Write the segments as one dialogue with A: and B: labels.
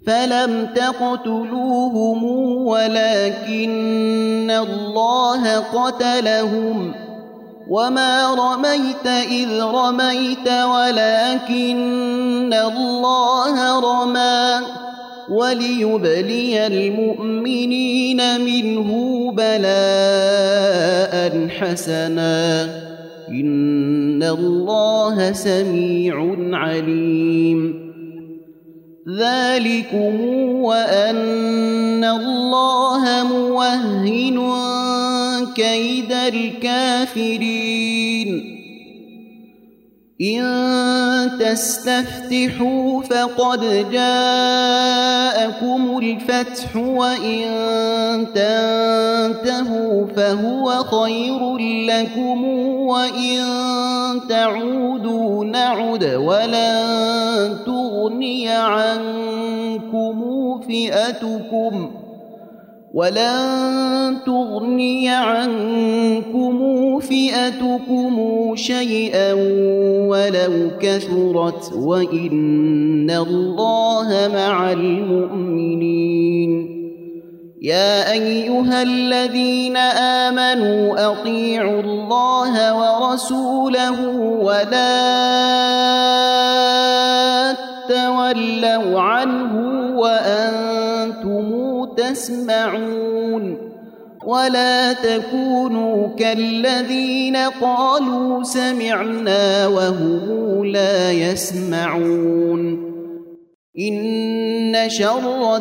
A: فلم تقتلوهم ولكن الله قتلهم وما رميت إذ رميت ولكن الله رمى وليبلي المؤمنين منه بلاء حسنا إن الله سميع عليم ذلكم وأن الله موهن كيد الكافرين إن تستفتحوا فقد جاءكم الفتح وإن تنتهوا فهو خير لكم وإن تعودوا نعد ولن تغني عنكم فئتكم شيئا ولو كثرت وإن الله مع المؤمنين يا أيها الذين آمنوا أطيعوا الله ورسوله ولا تولوا عنه وأنتم تسمعون ولا تكونوا كالذين قالوا سمعنا وهم لا يسمعون إن شر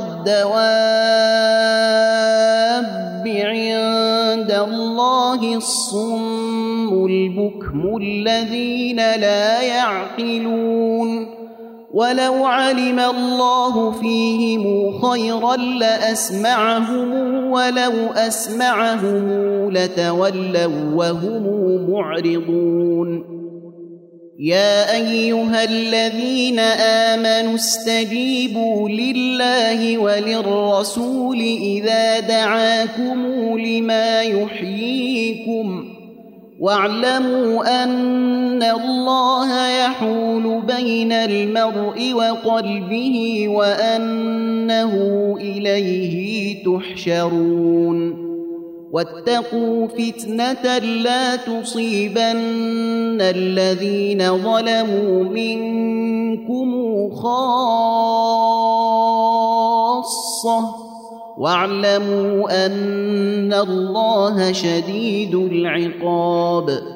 A: الدواب عند الله الصم البكم الذين لا يعقلون ولو علم الله فيهم خيرا لأسمعهم ولو أسمعهم لتولوا وهم معرضون يا أيها الذين آمنوا استجيبوا لله وللرسول إذا دعاكم لما يحييكم واعلموا أن الله يحول بين المرء وقلبه وأنه إليه تحشرون واتقوا فتنة لا تصيبن الذين ظلموا منكم خاصة واعلموا أن الله شديد العقاب